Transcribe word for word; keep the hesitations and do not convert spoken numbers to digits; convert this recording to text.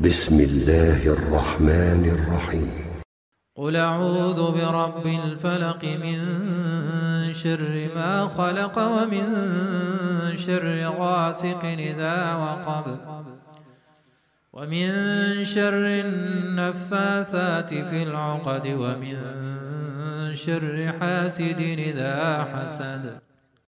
بسم الله الرحمن الرحيم. قل أعوذ برب الفلق من شر ما خلق ومن شر غاسق إذا وقب ومن شر النفاثات في العقد ومن شر حاسد إذا حسد.